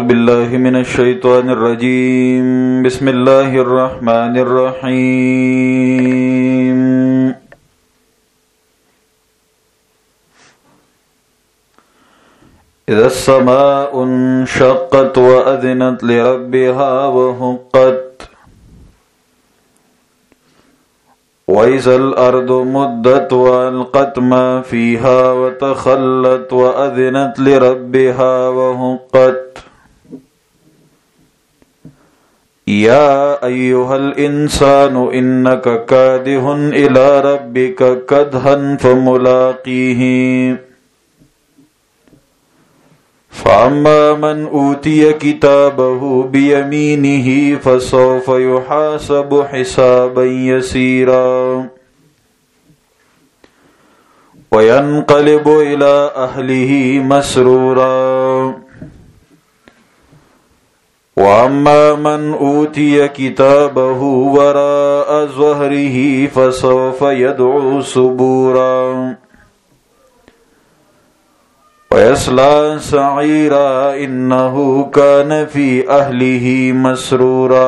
बिल्लाहि मिनश शैतानिर रजीम। बिस्मिल्लाहिर रहमानिर रहीम। इज़् समाउ इंशक़्क़त व अज़िनत लिरब्बिहा व हुक़्क़त व इज़ल अर्दु मुद्दत व अलक़त मा फ़ीहा व तख़ल्लत व अज़िनत लिरब्बिहा व हुक़्क़त। या अय्युहल इंसानु इन्नका कादिहुन इला रब्बिका कदहन फमुलाक़ीहि। फ़अम्मा मन ऊतिय किताबहु बियमीनिहि फ़सौफ़ युहासबु हिसाबन यसीरा व यन्क़लिबु इला अहलिहि मसरूरा। वअम्मा मन ऊतिय किताबहु वराअ ज़हरिहि फ़सौफ़ यदअु सुबूरा वयस्ला सईरा इन्नहु कान फ़ी अहलिहि मसरूरा।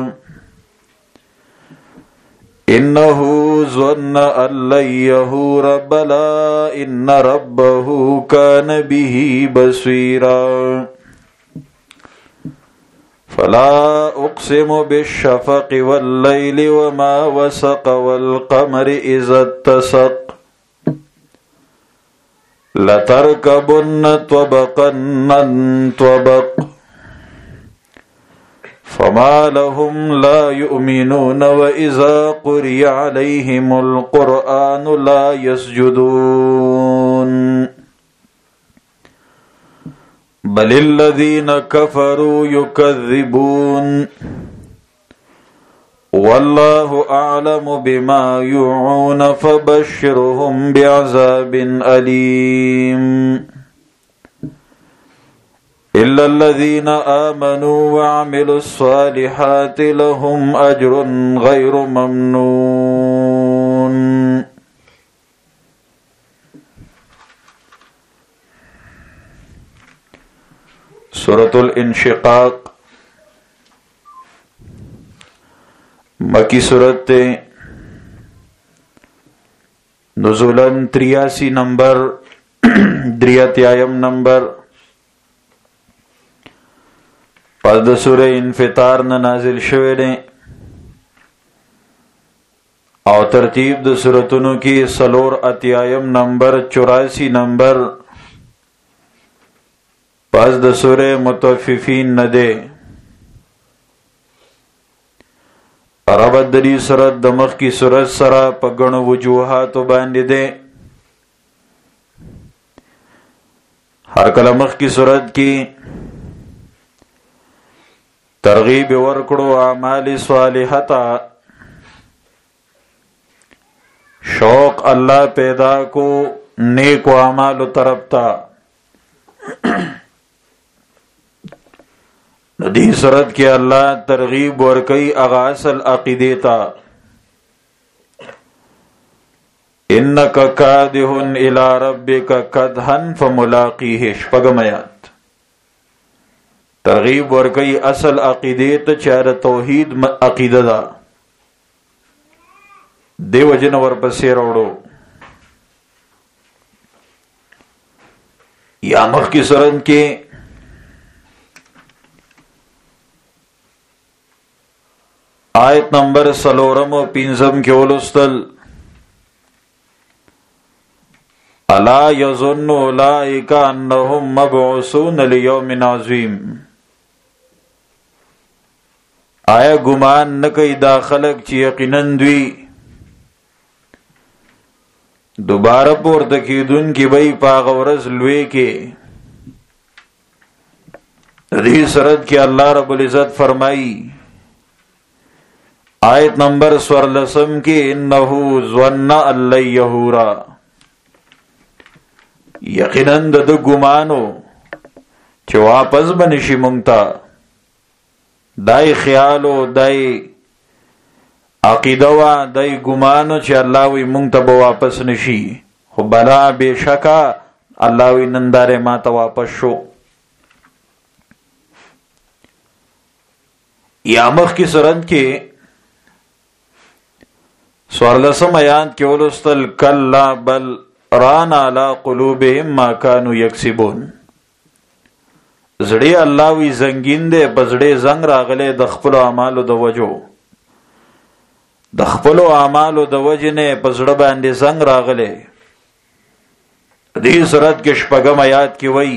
इन्नहु ज़न्न अल्लन यहूर बला इन्न रब्बहु कान बिही बसीरा। फला उक़्सिमु बिश्शफ़क़ि वल्लैलि वमा वसक़ वल्क़मरि इज़ा इत्तसक़ लतरकबुन्न त्वबक़न त्वबक़। फमा लहुम ला युमिनून व इज़ा क़ुरिअ अलैहिमुल क़ुरआनु ला यसजुदून बलिल्लज़ीना कफ़रू युकज़्ज़िबून वल्लाहु अअलमु बिमा युअून फबश्शिरहुम बिअज़ाबिन अलीम। इल्लल्लज़ीना आमनू वअमिलुस्सालिहाति लहुम अज्रुन गैरु ममनून। सूरतुल इंशिक़ाक़ मक्की सूरत नुज़ुलन 83 नंबर 83 नंबर पद सूरह इन्फितार न नाजिल शवे ने और तरतीब द सूरतुनु की सलोर अत्यायम नंबर 84 नंबर पद द सूरह मुतफ़्फ़िफ़ीन न दे रबदरी सूरत दमख की सूरत सरा पगण वजूहात बांधे दे। हर कलमख की सूरत की तरगीब वर्कड़ो आमाल स्वालिहता शौक अल्लाह पैदा को नेक आमाल तरफता नदी सूरत के अल्लाह तरगीब और कई अगासल अक़ीदेता इन्नका कादिहुन इला रब्बिका कदहन फमुलाक़ीहि शपगमयात तरगीब और कई असल अक़ीदेत चार तौहीद अक़ीददा देवजन वर पसे रोड़ो। या मख की सूरत के आयत नंबर सलोरम और पिंजम के उलुस्तल अला यज़ुन्नु उलाइका अन्नहुम मबऊसून लियौमिन अज़ीम। आया गुमान न कई दाखलक ची यकीनन द्वी दोबारा पोर्त की दुन की बई पागवरस लुए के दी सरद के अल्लाह रब्बुल इज़्ज़त फरमाई आयत नंबर स्वरलसम के इन्नहु ज़न्न अल्लन यहूरा यकीनन दद गुमानो चे वापस बनिशी मुंगता दाई ख्यालो दाई अकीदवा दाई गुमानो चे अल्लाह वी मुंगता वापस नशी हो बला बेशका अल्लाह वी नंदारे माता वापस शो یا مخکی سورت کې سوارلسم آیات کې ولستل کلا بل ران علی قلوبهم ما كانوا یکسبون. زړی الله وی زنګین دې بزړې زنګ راغله د خپل اعمالو د وجو، د خپل اعمالو د وجنه پزړه باندې زنګ راغله. دې سورت کې شپږم آیات کې وایي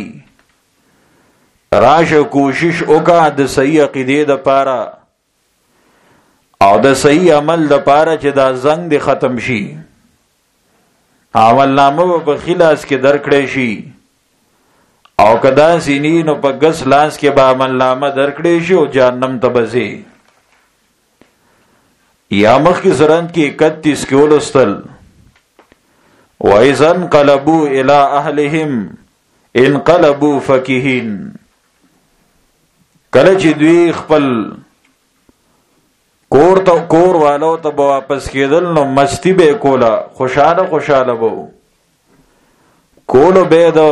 راشه کوشش وکړه د صحیح عقیده د پاره او د صحیح عمل د پاره چې دا زنګ دې ختم شي. عمل نامه په خلاص کې درکړې شي او کدا سینینو په ګس لاس کې به عمل نامه درکړې شي او جهنم ته بځي. یا مخ کی سورت کې 31 کې ولستل وَإِذَا انقلبوا إِلَىٰ أَهْلِهِمْ انقلبوا فَكِهِينَ. کله چې دوی خپل کور والو ته واپس کېدل نو مستی به کولا، خوشاله به کولو به د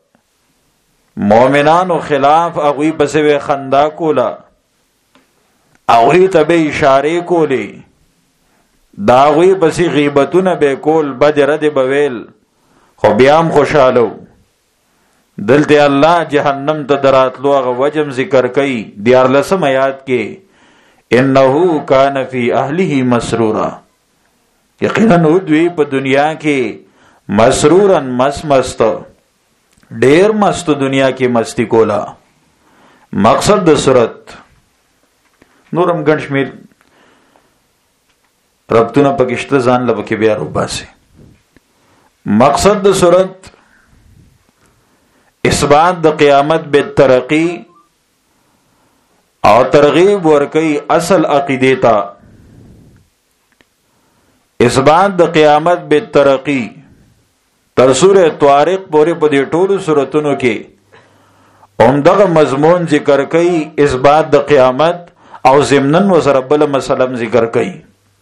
مؤمنانو خلاف هغوی پسې به خندا کولا، هغوی ته به اشارې کولې، دا هغوی پسې غیبتونه به کول، بد رد به ویل، خو بیا هم خوشاله. دلته الله جهنم ته دراتلو هغه وجم ذکر کوي 14 آیات کې انه کان فی اهله مسرورا. یقینا دوی په دنیا کې مسرورا مست ډیر مست دنیا کې مستی کولا. مقصد د صورت نورم ګڼ شمیر ربطونه پکشته ځان لبکه بیا روباسي. مقصد د صورت اثبات د قیامت بالترقی او ترغیب ورکی اصل عقیده تا. اثبات د قیامت بالترقی تر سورہ طارق پورې په دې ټولو سورتونو کې عمدغه مضمون ذکر کوي، اثبات د قیامت او ضمنن وسره بل مسلم ذکر کوي.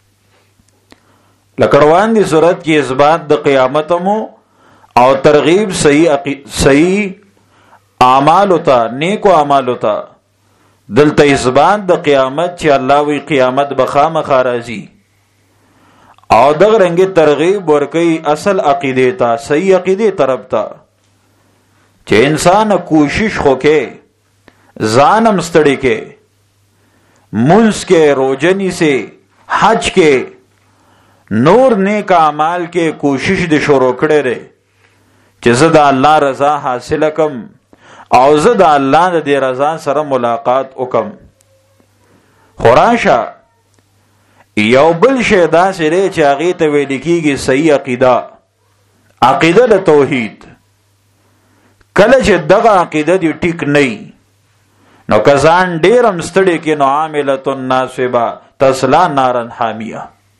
لکړوان دی صورت کې اثبات د قیامت مو او ترغیب صحیح اعمال ہوتا، نیکو اعمال ہوتا. دلته اثبات د قیامت چې الله وی قیامت بخامخا راځي او دغه رنګ ترغیب ورکي اصل عقیده ته، صحیح عقیده طرف ته چې انسان کوشش وکړي، ځانم ستړي کې، منځ کې، روزنی سے، حج کې، نور نیک اعمال کې کوشش دې شروع کړي ره چې زه د الله رضا حاصل کم او زه د الله د رضا سره ملاقات وکم. خراشه یو بل شی داسې دی چې هغې ته ویل کېږي صحیح عقیده، عقیده د توحید. کله چې دغه عقیده دې ټیک نه نو که ځان ډېر هم ستړی کې نو عاملة ناصبه تصلی نارا حامیه.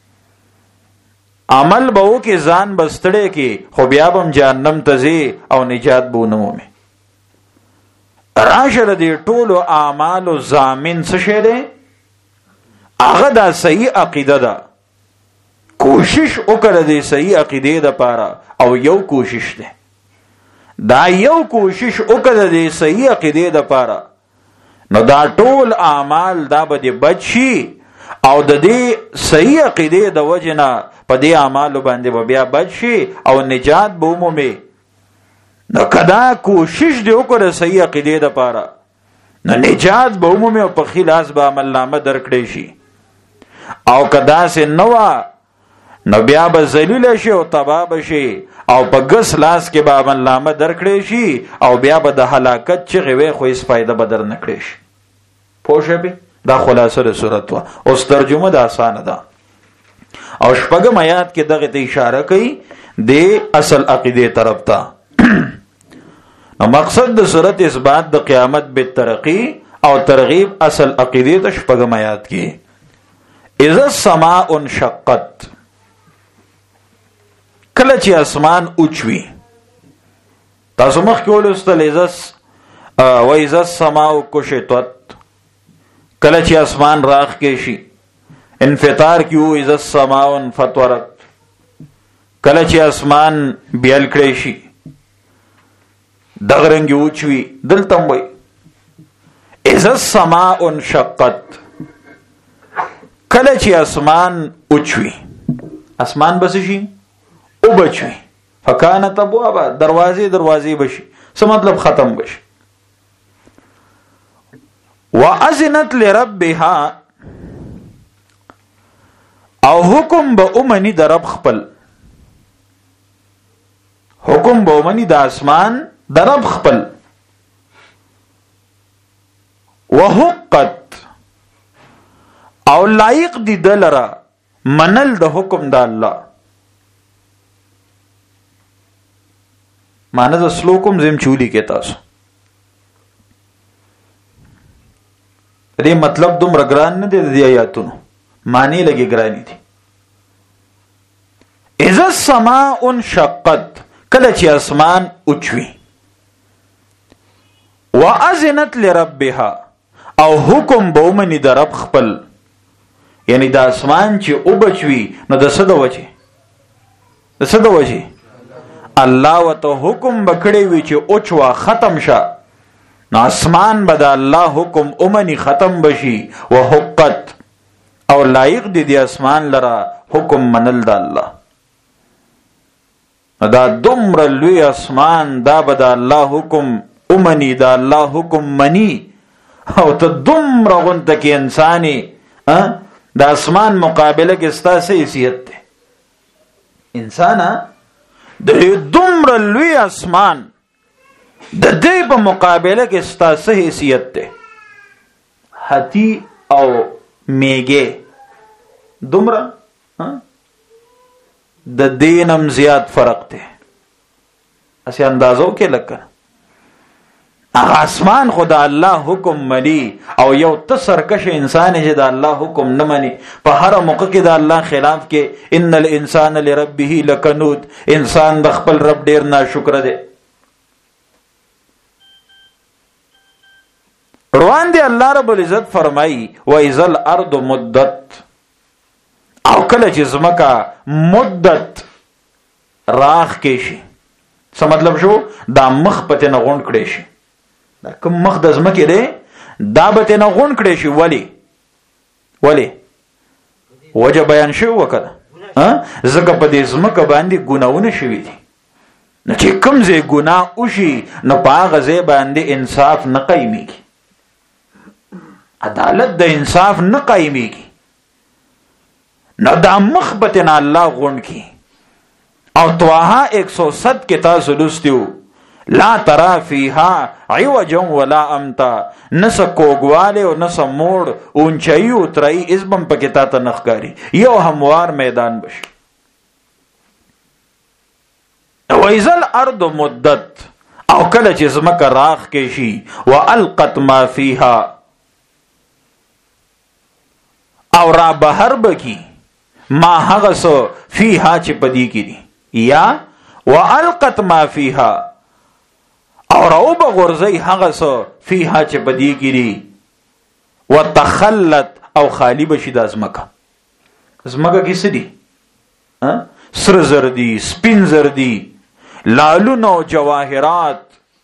عمل به وکړې ځان به ستړی کې خو بیا به هم جهنم ته ځې او نجات به ونه مومې. راشه د دې ټولو اعمالو ضامن څه شی دی؟ هغه دا صحیح عقیده ده. کوشش وکړه د صحیح عقیدې دپاره او یو کوشش دی، دا یو کوشش وکړه د صحیح عقیدې دپاره نو دا ټول اعمال دا به دې بچ شي او د دې صحیح عقیدې د وجې نه په دې اعمالو باندې به بیا بچ شي او نجات به ومومې. نو کدا کوشش دی وکړه صحیح عقیدې دپاره نو نجات به ومومې او په خلاص به عمل نامه درکړی شي. او کدا سه نو نو بیا به ذلیل شي او تباه بشي او په ګس لاس کې به عمل نامه درکړی شي او بیا به د هلاکت چغې وي خو هیڅ فایده به در نه کړی شي. پوه شوې؟ دا خلاصه د صورت وه. اوس ترجمه د اسانه ده او شپږم آیات کې دغه ته اشاره کوي د اصل عقیدې طرف ته. مقصد د صورت اثبات د قیامت بالترقی او ترغیب اصل عقیدې ته شپږم آیات کې. اذا السماء انشقت، کله چې اسمان اوچوي. تاسو مخکې ولوستل واذا السماء کشطت، کله چې اسمان راخ کې شي. انفطار کې وو اذا السماء انفطرت، کله چې اسمان بیل کړی شي دغه رنګ اوچوي. دلته وایي اذا السماء انشقت، کله چې اسمان اوچوي، اسمان بس شي او بچوي، فکانت ابوابا، دروازې بشي. څه مطلب؟ ختم بشي. واذنت لربها، او حکم به اومني د رب خپل، حکم به اومني د اسمان د رب خپل. وحقت، او لایق دی دلرا منل د حکم د الله. معنی د سلوکم زم چولی کې تاسو دې مطلب دومره ګران نه دی د آیاتونو، معنی لګي ګرانی دي. اذا السماء انشقت، کله چې اسمان اوچوي. واذنت لربها، او حکم به ومني د رب خپل، یعنی د اسمان چې او بچوي نو د څه د وجه الله وته حکم بکړی وي چې اوچوا ختم شه، نو اسمان به د الله حکم اومني ختم بشي. وحقت، او لایق دی د اسمان لرا حکم منل د الله. دا دومره لوی اسمان، دا به د الله حکم اومني، د الله حکم مني، او ته دومره غونته کې انساني د اسمان مقابله کې ستاسو حیثیت ده. انسان د دومره لوی اسمان د دې په مقابله کې ستاسو حیثیت ده. هتی او میګه دومره د دینم زیات فرق ده. اسی اندازو کې لکه هغه اسمان خدا الله حکم مني، او یو تسرکش انسان چې د الله حکم نه مني، په هر موقع کې د الله خلاف کې. ان الانسان لربه لکنود، انسان د خپل رب ډیر ناشکر دی. روان دی الله رب العزت فرمایي واذا الارض مدت، او کله چې زمکا مدت راخ کې شي. څه مطلب شو؟ دا مخ پته نه غونډ کړي شي، دا کوم مخ د زمکه دی دا به نه غونډ کړي شي. ولی وجه بیان شو وکړه، زکه په دې زمکه باندې ګناونه شوي دي. نو چې کوم ځای ګناه وشي نو په هغه ځای باندې انصاف نه قایمیږي، عدالت د انصاف نه قایمیږي. نو دا مخ به نه الله غونډ کی. او طه 107 کې تاسو لوستیو لا ترى فيها عوجا ولا امتا، نس کوګواله او نس موړ اونچای او ترای اسبم پکې تا ته نخکاری، یو هموار میدان بشي. وایذل ارض مدت، او کله چې زمکه راخ کې شي. والقت ما فيها، او را بهر بکی ما هغه سو فيها چې پدی کې دي. یا والقت ما فيها، او راو بغرزی هغه سو فيها چې بدی کړي. وتخلت، او خالی بشي د ازمکه. ازمکه کې څه دي؟ سر زردی، سپین زردی، لالونه او جواهرات،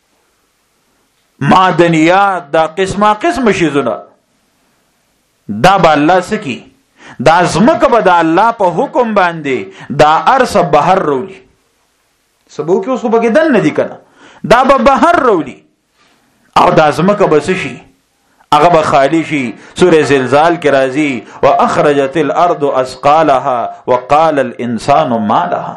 معدنیات، دا قسمه قسم شیزونه. دا به الله سکی، دا ازمکه به د الله په حکم باندې دا ارس بهر رولی. سبو کې اوس به دن نه دي کنه، دا به بهر رولی، او دا زمکه بس شي، هغه به خالی شي. سوره زلزال کې راځي واخرجت الارض اثقالها وقال الانسان ما لها.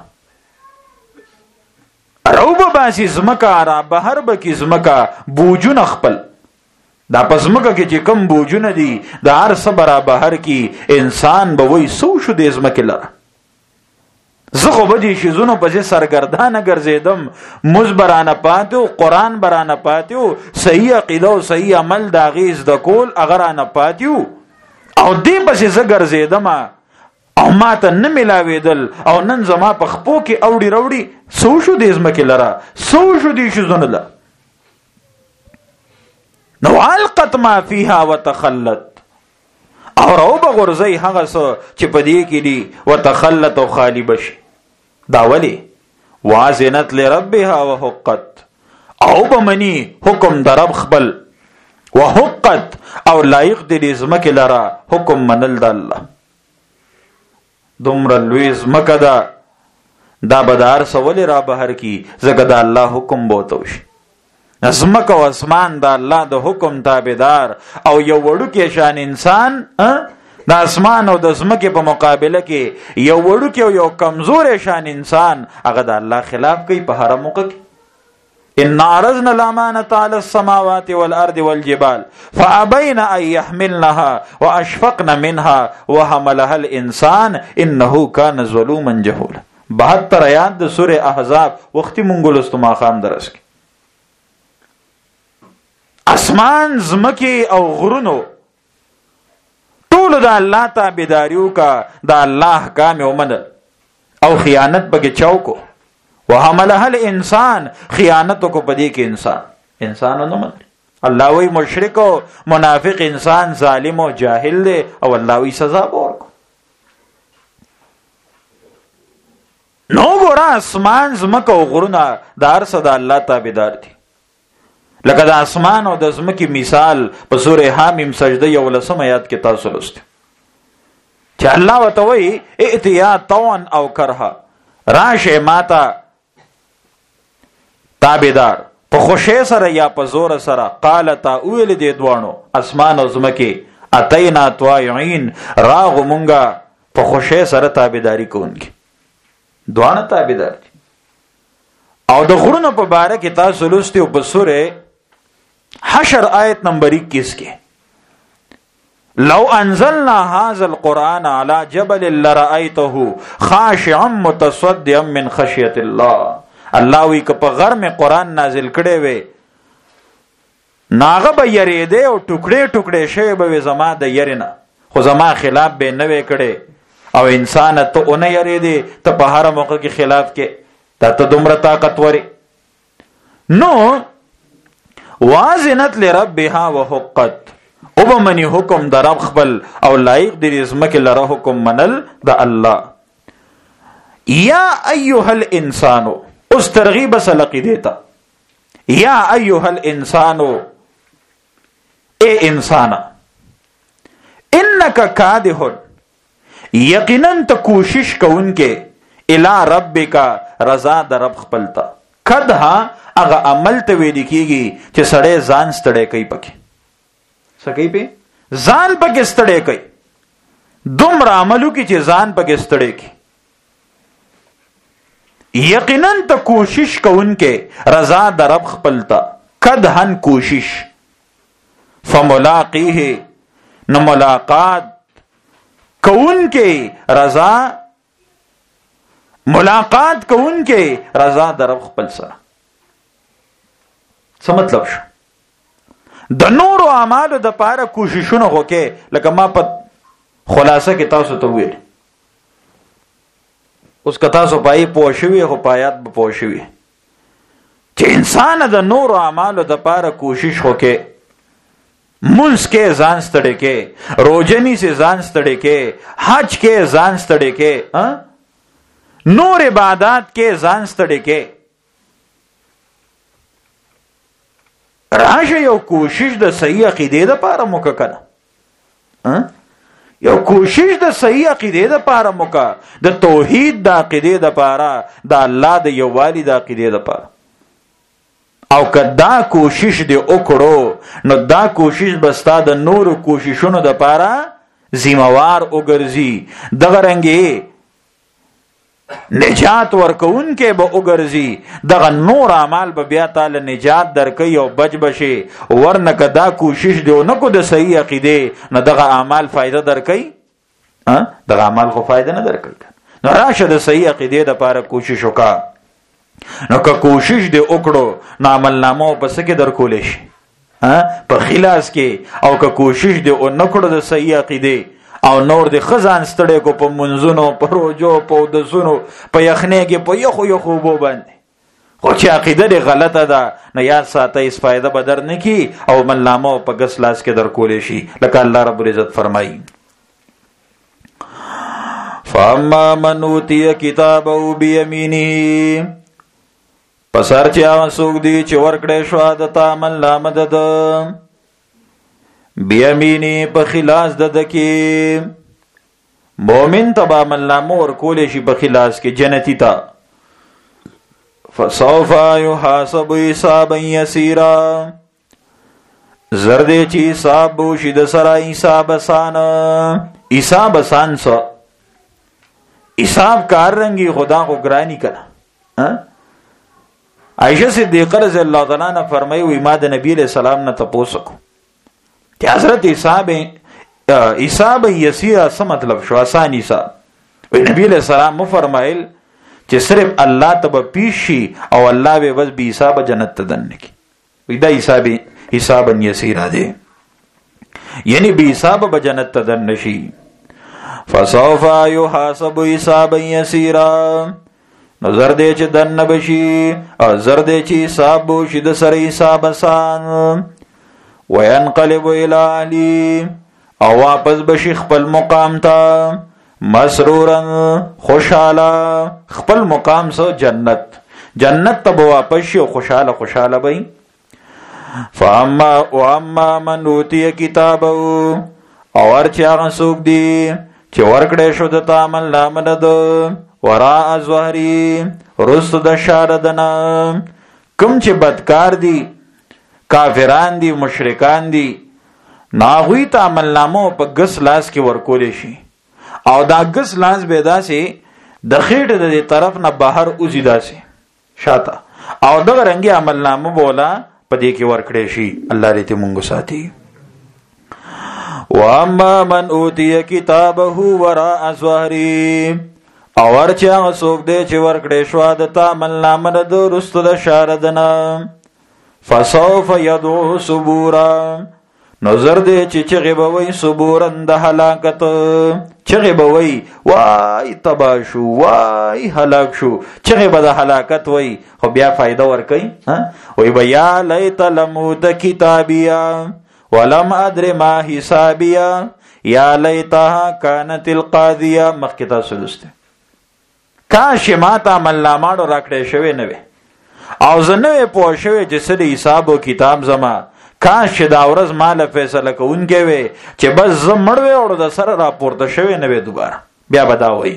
روب باسی زمکه را بهر بکی زمکه بوجون خپل. دا پزمکه کې چې کم بوجونه دي دا هر صبر بهر کی انسان به وای سو شو د زمکه لره. زه خو به دې شیزونو پسې سرګردانه ګرځېدم، مزبرانه پاتې و، قرآن برانه پاتې و، صحیح عقیده او صحیح عمل د هغې زده کول هغه رانه پاتې و، او دې پسې زه ګرځېدم او ما ته نه میلاوېدل، او نن زما په خپو کې اوړي روړي سو شو دې ځمکې لره، سو شو دې شیزونو له. نو القت ما فيها وتخلت، او راو بغرزی هغه سو چې په دې کې دي، وتخلت، او خالی بشي. دا ولی وازنت لربها وحقت، او بمنی حکم در رب خپل، وحقت، او لایق دې زمکه لرا حکم منل د الله. دومره لوی ځمکه ده، دا به د هر څه ولې را بهر کی؟ ځکه د الله حکم به ورته وشي. ځمکه او اسمان د الله د حکم تابعدار، او یو وړوکی شان انسان د اسمان او د ځمکې په مقابله کې یو وړوکی او یو کمزور شان انسان هغه د الله خلاف کوي په هر موقع کې. ان عرضنا الامانه على السماوات والارض والجبال فابين ان يحملنها واشفقن منها وحملها الانسان انه كان ظلوما جهولا. 72 آیات د سوره احزاب وختي مونږ لستما خام درس کې. اسمان زمکه او غرونو ټول د الله تابعداریو کا، د الله احکام ومنل او خیانت بګه چاوکو. وحملها الانسان، خیانت کو پدې کې انسان نه منل. الله وی مشرک او منافق انسان ظالم او جاهل دی او الله وی سزا ورکړي. نو ګور اسمان زمکه او غرونه د هر څه د الله تابعدار دي. لکه د اسمان او د زمکه مثال په سوره حامیم سجده 11 آیات کې تاسو لوست چې الله وتوي ائتیا طوعا او کرها، راشه ماتا تابعدار په خوشی سره یا په زور سره. قالتا اویل دې دوانو اسمان او زمکه اتینا طائعين، راغ مونږه په خوشی سره تابعداري کوونکی. دوانه تابعدار دي. او د غرونو په باره کې تاسو لوستي او په سوره حشر آیت نمبر 21 کې لو انزلنا هذا القرآن على جبل لرأيته خاشعا متصدعا من خشية الله. الله وی که په غر میں قرآن نازل کړي وي ناغه به یریده او ټوکړي ټوکړي شی به زما د یرینا، خو زما خلاف به نه وې کړي. او انسان ته اون یریده ته په هر موقع کې خلاف کې ته دومره طاقت وري. نو وازنت لربها وحقت، او بمنی حکم در رب خپل او لایق دی رزمک لره حکم منل د الله. یا ایها الانسانو، اس ترغیب سلقی دیتا. یا ایها الانسانو، اے انسانا، انکا کادحن، یقیناً تا کوشش کون کے الی ربکا، رضا در رب خپلتا. کدها اغا عمل ته ویل کیږي چې سړی ځان ستړی کوي پکې. سکی په ځان پکې ستړی کوي، دومره عملو کې چې ځان پکې ستړی کوي. یقینا ته کوشش کوونکې رضا در رب خپلتا. کدهن کوشش، فملاقیه، نو ملاقات کوونکې رضا، ملاقات کوونکې رضا در رب خپل سره. څه مطلب شو؟ د نورو اعمالو د پاره کوششونه وکړي، لکه ما په خلاصه کې تاسو ته ویل. اوس که تاسو پای پوه شوي خو پایات به پوه شوي چې انسان د نورو اعمالو د پاره کوشش وکړي. منځ کې ځان ستړی کې، روزنی سے ځان ستړی کې، حج کې ځان ستړی کې، نور عبادات کې ځان ستړی کې. راشه یو کوشش د صحیح عقیده د پاره موکه کنه، یو کوشش د صحیح عقیده د پاره موکه، د توحید د عقیده د پاره، د الله د یووالي د عقیده د پاره. او که دا کوشش دی وکړو نو دا کوشش بستا د نورو کوششونو د پاره ذمہوار وګرځي. دغه رنګي نجات ورکون کې به وګرځي، دغه نور اعمال به بیا تعالی نجات درکې او بچ بشي. ورنه که دا کوشش دی نه کو د صحیح عقیده نه دغه اعمال فائدہ درکې، دغه اعمال خو فائدہ نه درکې. نو راشه د صحیح عقیده د پاره کوشش وکا. نو که کوشش دی وکړو نو عمل نامه پس کې درکول شي په خلاص کې. او که کوشش دی او نه کړو د صحیح عقیده او نور د خزان ستړی کو په منځونو، په روجو، په دسونو، په یخنۍ کې، په یخو یخو بو باندې، خو چې عقیده دی غلطه ده نه یاد ساته هیڅ فایده به در نه کی او عمل نامه په ګس لاس کې درکول شي. لکه الله رب العزت فرمایي فاما من اوتی کتابه بیمینه، پس هر چې هغه څوک دی چې ورکړی شو د تا عمل نامه ده بیمینی په خلاص د دکی، مومن ته به ملامه ورکولی شي په خلاص کې جنتی ته. فسوف یحاسب حسابا یسیرا زردی چې حساب بوشي د سره حساب آسان. حساب آسان سو حساب کار رنگی خدا کو گرانی کنا. عائشہ صدیقہ رضی اللہ تعالیٰ عنہ فرمائی وی ما د نبی علیہ السلام نه تپوس کو کہ حضرت حساب یسیر څه مطلب شو؟ آسان حساب. وی نبی علیہ السلام مو فرمایل چې صرف الله ته پیش شي او الله به بس به حساب جنت ته دنه کی. وی دا حساب یسیر دی، یعنی به حساب به جنت ته دنه شي. فسوف یحاسب حسابا یسیرا نظر دې چې دنه بشي او زر دې چې حساب بوشي د سره حساب آسان. وینقلب الی اهلی او واپس بشي خپل مقام ته مسرورا خوشاله. خپل مقام سو جنت ته واپس شي او خوشاله بئی. فاما من اوتی کتابه او ارچ هغه څوک دی چې ورکړې شو د عمل نامه ده وراء ظهری رست د شاردنا. کوم چې بدکار دي کافران دي مشرکان دي ناغوی ته عمل نامه په ګس لاس کې ورکولې شي او دا ګس لاس به داسې د خېټه د طرف نه بهر اوزي داسې شاته او دغه رنګي عمل نامه بولا په دې کې ورکړې شي. الله دې موږ ساتي. واما من اوتی کتابه وراء ظهری او ورچا څوک دې چې ورکړې شو د عمل نامه د رست د شاردنا فسوف يدعو صبورا نظر دې چې چغې به وای صبورن د هلاکت. چغې به وای وای تبا شو وای هلاک شو. چغې به د هلاکت وای خو بیا فائدہ ورکوي. وای بیا لیت لموت کتابیا ولم ادر ما حسابیا یا لیتها کانت القاضیه. مخکې تاسو لسته کاش ما ته عمل نامه راکړې شوی نه وي او زه نه پوه شوی چې څه د حساب او کتاب زما. کاش دا ورځ مال فیصله کوونکی وي چې بس زه مړ وې او د سره راپورته شوی نه وي دوباره بیا به دا وایي.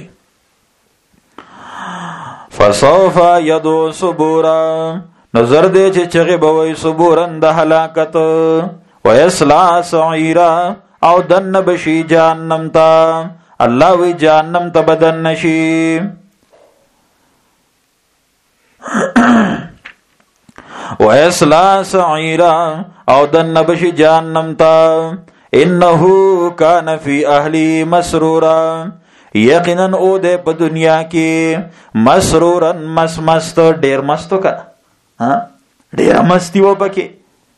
فسوف یدعو صبورا نظر دې چې چغې به وایي صبورن د هلاکت. ویصلا سعیرا او دن بشي جهنم ته. الله وی جهنم ته بدن نشي. ویصلا سعیرا او دن بشي جهنم ته. انه کان فی اهلی مسرورا یقینا او دې په دنیا کې مسرورن مست ډیر مستو کا ډیر مستی و پکې.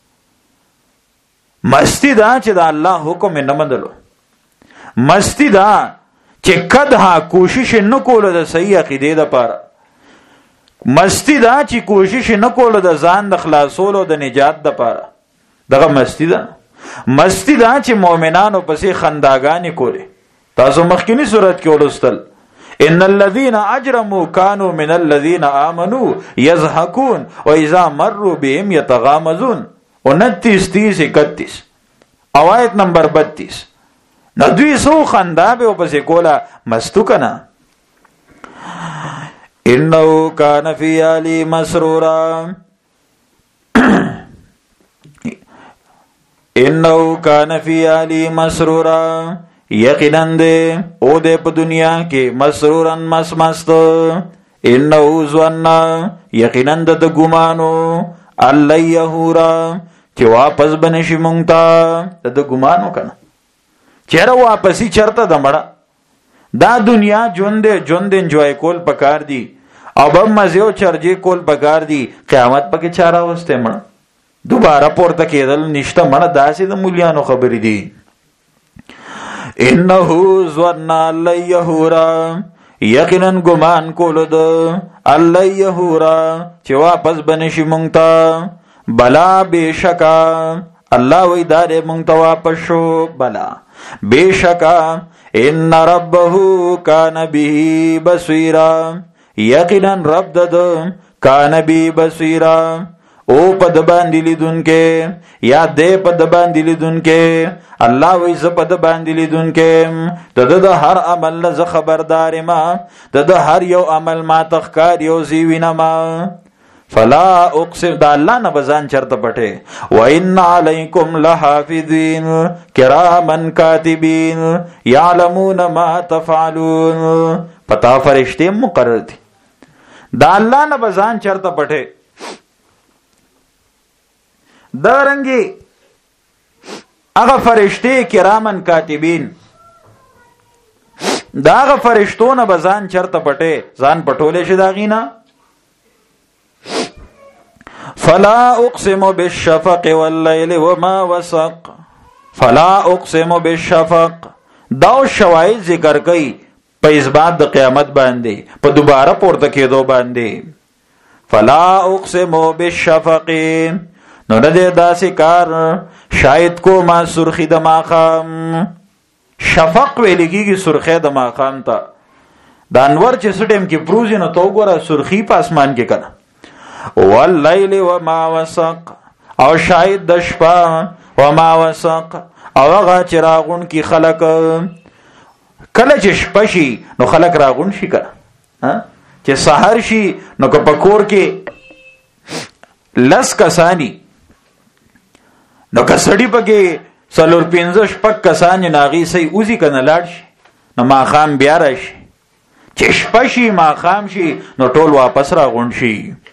مستی دا چې دا الله حکم نه مندلو. مستی دا چې کدها کوشش نه کوله د صحیح عقیده د پاره. مستی دا چې کوشش نه کوله د ځان د خلاصولو د نجات د پاره. دغه مستی دا. مستی دا چې مؤمنانو پسې خنداګانې کوله. تاسو مخکینی سورۃ کې ولستل ان الذين اجرموا كانوا من الذين امنوا يضحكون واذا مروا بهم يتغامزون. 29 30 31 او آیت نمبر 32. نو دوی سو خندا به پسې کولا مستو کنا. انه کان فی علی مسرورا انه کان فی علی مسرورا یقینا دې او دې په دنیا کې مسرورن مست. انه ظن یقینا د ګمانو الله یهورا چې واپس بنشي مونږ ته د ګمانو کنه چیرې واپسی چرته د مړه. دا دنیا ژوند انجوای کول پکار دی او به مزه او چرجه کول پکار دی. قیامت پکې چاره وسته مړه دوباره پورته کېدل نشته مړه. داسې د مولیانو خبرې دي. انه ظن الله یهورا یقینا ګمان کولو د الله یهورا چې واپس بنشي مونږ ته. بلا بشکا الله وی دار مونږ ته واپس شو. بلا بشکا ان ربه کان به بصیرا یقینا رب د کان به بصیرا او په د باندې لیدونکې یا دې په د باندې لیدونکې. الله وی ز په د باندې لیدونکې د هر عمل ز خبردار ما د هر یو عمل ما تخکار یو زیوینه ما. فلا اقسم دا الله نه بزان چرته پټه و ان علیکم لحافظین کرامن کاتبین یعلمون ما تفعلون. پتا فرشتے مقرر دي دا الله نه بزان چرته پټه. دا رنګي هغه فرشتے کرامن کاتبین دا هغه فرشتو نه بزان چرته پټه ځان پټولې شي دا غینا. فلا اقسم بالشفق والليل وما وسق. فلا اقسم بالشفق دا شواهد ذکر کئ په اثبات د قیامت باندې په دوباره پورته کېدو باندې. فلا اقسم بالشفق نو نه دې داسې کار شاید کو ما سرخی د ماخام. شفق ویل کېږي سرخی د ماخام ته. د انور چې سټیم کې پروزي نو تو ګوره سرخی په اسمان کې کنه. واللیل وما وسق او شاید د شپه وما وسق او هغه چې راغون کی خلق کله چې شپه شي نو خلق راغون شي کنه چې سحر شي نو که پکور کې لس کسانی نو که سړی پکې څلور پنځه شپږ کسان ناغي سي اوزي کنه لاړ شي نو ماخام بیا راشي چې شپه شي ماخام شي نو ټول واپس راغون شي.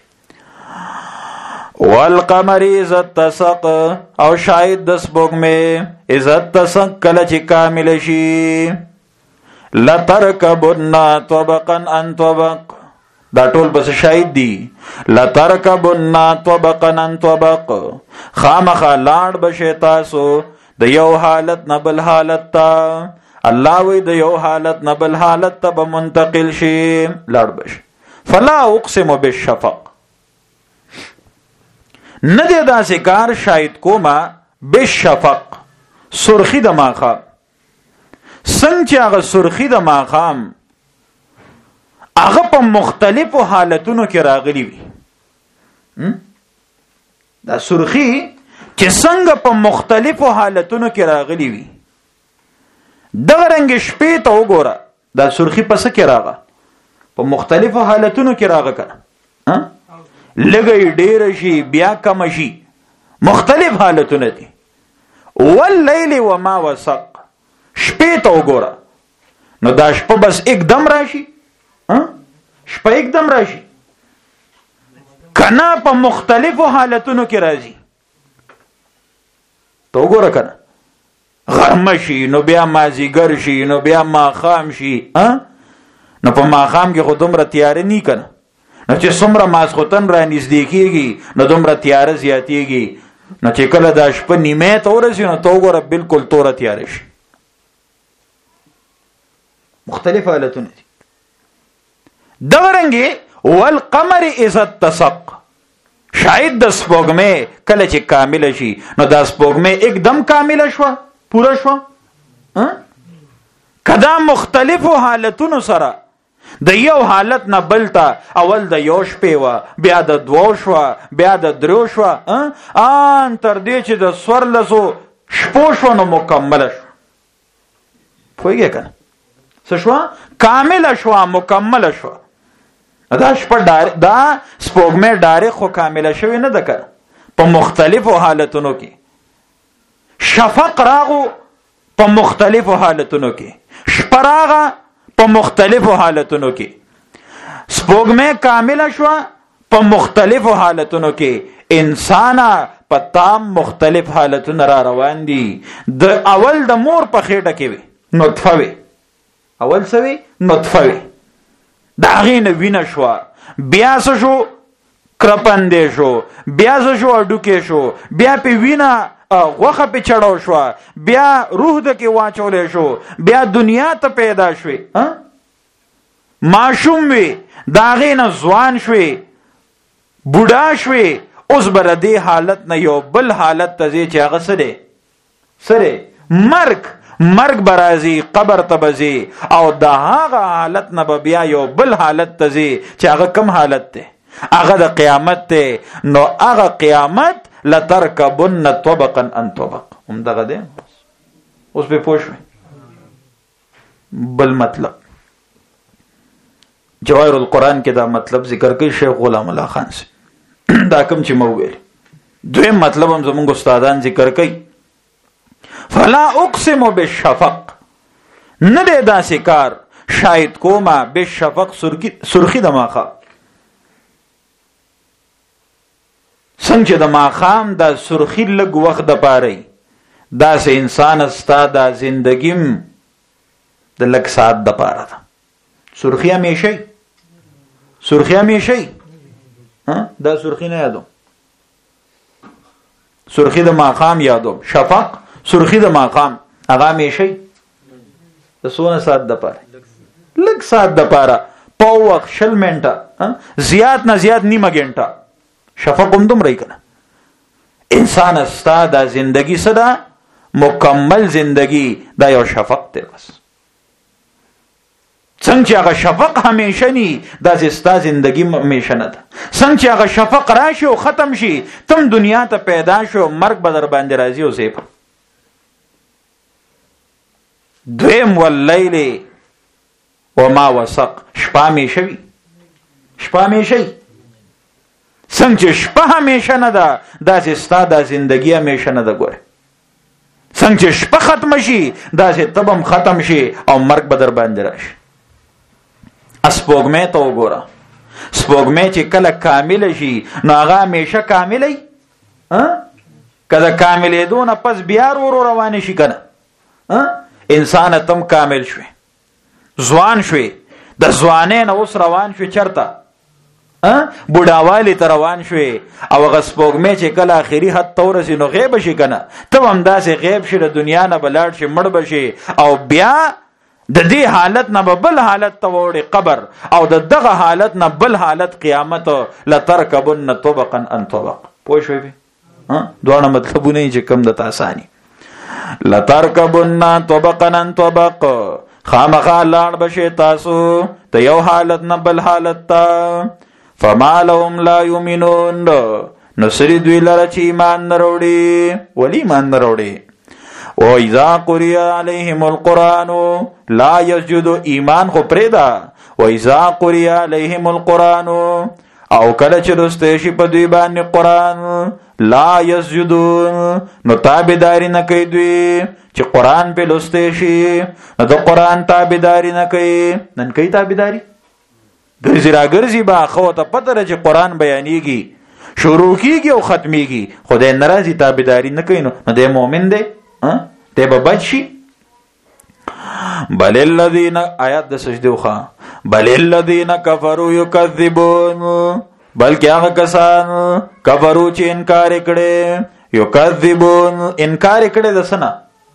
والقمر اذا اتسق او شاید د سپوږمۍ اذا اتسق کله چې کامل شي. لترکبن طبقا عن طبق دا ټول بس شاید دي. لترکبن طبقا عن طبق خامخا لاړ بشي تاسو د یو حالت نه بل حالت ته. الله وی د یو حالت نه بل حالت ته به منتقل شي لاړ بشي. فلا اقسم بالشفق نه دی داسې کار شاید کومه بالشفق سرخی د ماخام. څنګه چې هغه سرخی د ماخام هغه په مختلفو حالتونو کې راغلی وي. دا سرخی چې څنګه په مختلفو حالتونو کې راغلی وي دغه رنګ شپې ته وګوره دا سرخی پس کې راغله په مختلفو حالتونو کې راغله کنه لګي ډیر شي بیا کم شي مختلف حالتونه دي. واللیل وما وسق شپې ته وګوره نو دا شپه بس एकदम راشي شپه एकदम راشي کنا په مختلفو حالتونو کې راځي. تو وګوره کنه غرمه شي نو بیا مازیګر شي نو بیا ماخام شي نو په ماخام کې خو دومره تیاره نی کنه نو چې څومره ماسخوتن را نږدې کېږي نو دومره تیاره زیاتېږي. نو چې کله دا شپه نیمه ته ورسي نو تو وګوره بالکل توره تیاره شي. مختلف حالتونه دي. دغه رنګې والقمر اذا اتسق شاید د سپوږمۍ کله چې کامله شي نو دا سپوږمۍ एकदम کامله شوه پوره شوه. کدا مختلفو حالتونو سره د یو حالت نه بل ته اول د یو شپې وه بیا د دوو شوه بیا د دریو شوه ان تر دې چې د څوارلسو شپو شوه نو مکمله شوه. پوهېږې که نه څه شوه کامله شوه مکمله شوه. دا شپه دا سپوږمۍ ډایرکټ خو کامله شوې نه ده که په مختلفو حالتونو کې. شفق راغو په مختلفو حالتونو کې شپه راغه په مختلفو حالتونو کې. سپوږمۍ کامله شوه په مختلفو حالتونو کې. انسان په تام مختلف حالتونه را روان دي. د اول د مور په خېټه کې وي نطفه وي اول څه وي نطفه وي د هغې نه وینه شوه بیا څه شو کرپندې شو بیا څه شو هډوکې شو بیا پې وینه غوښه پې چړو شوه بیا روح د کې واچولی شو بیا دنیا ته پیدا شوې ماشوم وي د هغې نه ځوان شوې بوډا شوې اوس به د دې حالت نه یو بل حالت ته ځې چې هغه څه دی څه دی مرګ به راځي قبر ته به ځې او د هغه حالت نه به بیا یو بل حالت ته ځې چې هغه کم حالت دی هغه د قیامت ته. نو هغه قیامت لترکبن طبقا عن طبق هم دغه دی. اوس به پوه شوئ. بل مطلب جواهر القرآن کې دا مطلب ذکر کوي شیخ غلام الله خان سے دا کوم چې مو ویل. دویم مطلب هم زمونږ استادان ذکر کوي فلا اقسم بالشفق نه دی داسې کار شاید کومه بالشفق سرخی د ماښام څنګه چې د ماښام دا سرخی لږ وخت د پاره داسې انسان ستا دا زندگیم د لږ ساعت د پاره ده. سرخی همیشه سرخی همیشه دا سرخی نه یادوم سرخی د ماښام یادوم شفق سرخی د ماښام هغه همیشه د څونه ساعت د پاره لږ ساعت د پاره په وخت 20 منټه زیات نه زیات نیمه غنټه شفق هم دومره کنه. انسان استا دا زندگی صدا مکمل زندگی دا یو شفق ته بس. څنګه چې هغه شفق همیشه ني دا ستا زندگی همیشه نه ده. څنګه چې هغه شفق راشي او ختم شي تم دنیا ته پیدا شو مرګ به در باندې راځي او زیب. دویم واللیل وما وسق شپه همیشه وي شپه همیشه وي. څنګه چې شپه همیشه نه ده دا ستا دا زندگی همیشه نه ده. ګوره څنګه چې شپه ختم شي دا سه تبم ختم شي او مرګ به در باندې راشي. سپوږمۍ ته وګوره سپوږمۍ چې کله کامل شي نو هغه همیشه کامل وي کله کاملېدو نه پس بیا ورو روان شي کنه. انسان تم کامل شوي ځوان شوي د ځوانۍ نه اوس روان شوي چرته بوډاوالي ته روان شوي او هغه سپوږمۍ چې کله آخري حد ته ورسي نو غیب شي کنه ته هم داسې غیب شي د دنیا نه به لاړ شي مړ به شي او بیا د دې حالت نه بل حالت ته وړي قبر او د دغه حالت نه بل حالت قیامت لترکبن طبقا عن طبق. پوه شوئ دوه مطلبونه چې کم د تاسانی لترکبن طبقا عن طبق خامخا لاړ بشي تاسو ته یو حالت نه بل حالت ته. فما لهم لا یؤمنون نو سری دوی لره چې ایمان نه وروړي ولی ایمان نه وروړي. وَإِذَا قُرِئَ عَلَيْهِمُ الْقُرْآنُ لَا يَسْجُدُ ایمان خو پرېدا. وَإِذَا قُرِئَ عَلَيْهِمُ الْقُرْآنُ او کله چې لوستی شي په دوی باندې قرآن لا يسجدون نو تابعداري نه کوي دوی چې قرآن په لوستی شي نو د قرآن تابعداري نه کوي. نن کوي تابعداري ګرځي را ګرځي با خو ته پته ده چې قرآن بیانېږي شروع کېږي او ختمېږي خدای ناراضي تابعداري نه کوي نو د مؤمن دی ته به بچ شي. بل الذین آیات د سجده وخا بل الذین کفروا یکذبون بلکې هغه کسان کفرو چې انکار کړي یکذبون انکار کړي د سنا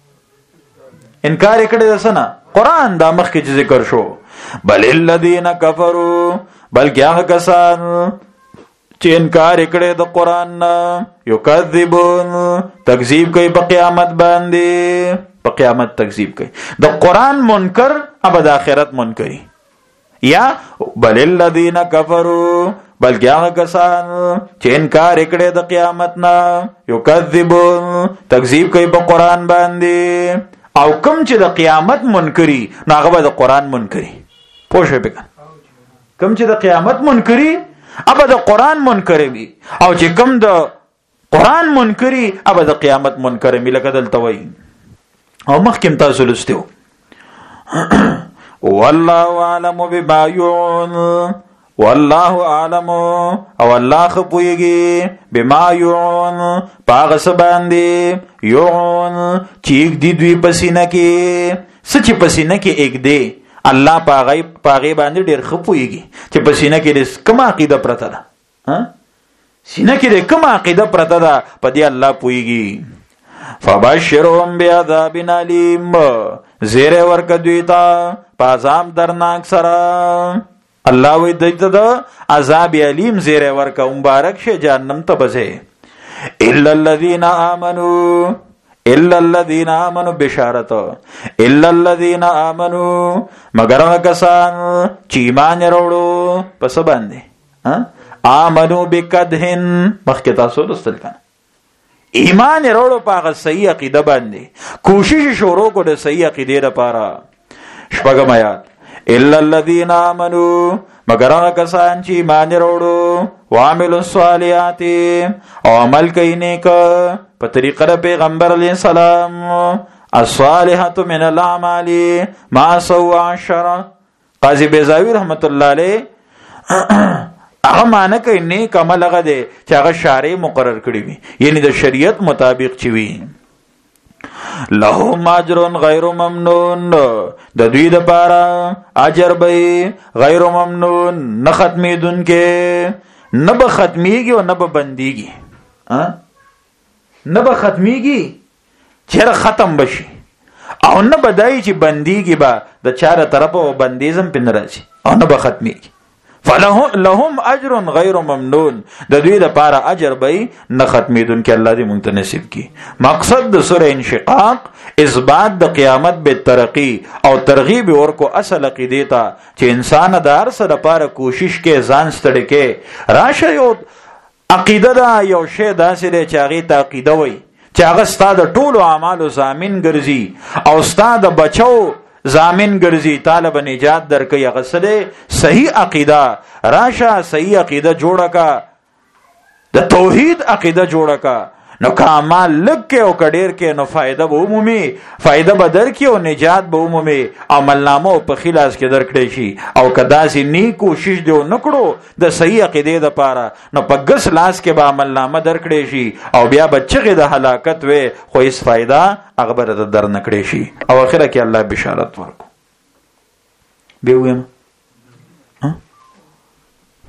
انکار کړي د سنا قرآن دا مخکې ذکر شو. بل الذین کفروا بلکې هغه کسان چې انکار کړي د قرآن نه یکذبون تکذیب کوي په قیامت باندې په قیامت تکذیب کوي د قرآن منکر اب د آخرت منکری. یا بل الذین کفروا بلکې هغه کسان چې انکار کړي د قیامت نه یکذبون تکذیب کوي په قرآن باندې او کوم چې د قیامت منکری نو هغه د قرآن منکری. پوه شئ به کوم چې د قیامت منکری ابا د قرآن منکر وي او چې کوم د قرآن منکری ابا د قیامت منکر وي. لکه دلته وایي او مخکې تاسو لستیو والله اعلم بما يوعون والله اعلم او الله خپويږي بما يوعون پاغه سباندي يوعون چې دی دوی پسینه کې سچ پسینه کې ایک دی الله پاغه باندې ډېر خپويږي چې پسینه کې کومه عقیده پرته ده سینه کې کومه عقیده پرته ده په دې الله پويږي. فبشرهم بعذاب الیم زیر ورک دوی ته پازام درناک سره. الله وی دته د عذاب الیم زیر ورک مبارک شه جهنم ته بځه. الا الذين امنوا الا الذين امنوا بشارت الا الذين امنوا مگر کسان چې ایمان وروړو پس باندې آمنو بکدهن مخکې تاسو لوستل کنه ایمان وروړو په صحیح عقیده باندې کوشش شروع کو د صحیح عقیده لپاره. شپږم آیات الا الذين امنوا مگر هغه کسان چې ایمان وروړو وعملوا الصالحات او عمل کوي نیک په طریقه د پیغمبر علیه السلام. الصالحات من الاعمال ما سوى 10. قاضی بیضاوی رحمت الله علیه هغه معنی کوي نیک عمل هغه دی چې هغه شارع مقرر کړی وي یعنی د شریعت مطابق چي وي. لهم اجر غیر ممنون د دوی د پاره اجر به غیر ممنون نه ختمیدونکې نه به ختمیږي او نه به بنديږي نه به ختمیږي چیرې ختم بشي او نه بدای چې بنديږي به د چاره طرف او بندیزم پن راځي او نه به ختمیږي. فلهم اجر غیر ممنون د دوی د پاره اجر به نه ختمیدونکې. الله دې مونږ ته نصیب کړي. مقصد د سوره انشقاق اثبات د قیامت به ترقی او ترغیب ورکو اصل عقیده ته چې انسان د هر څه لپاره کوشش کې ځان ستړي کې راشه. یو عقیده دا یو شی داسې دی چې هغه ته عقیده وای چې هغه ستاسو د ټولو اعمالو ضامن ګرځي او ستاسو د بچو ضامن ګرځي طالب نجات درکې. هغه سره صحیح عقیده راشه صحیح عقیده جوړه کا د توحید عقیده جوړه کا نو کمال لکه او کډیر کې نو فائدہ به عمومي فائدہ به درکې او نجات به عمومي عملنامه په خلاص کې درکړي شي. او کدا سي ني کوشش دیو نکړو د صحیح عقیده د پاره نو په ګس لاس کې به عملنامه درکړي شي او بیا بچغه د هلاکت وي خو هیڅ فائدہ هغه به در نکړي شي. او اخره کې الله بشارت ورکو به ویم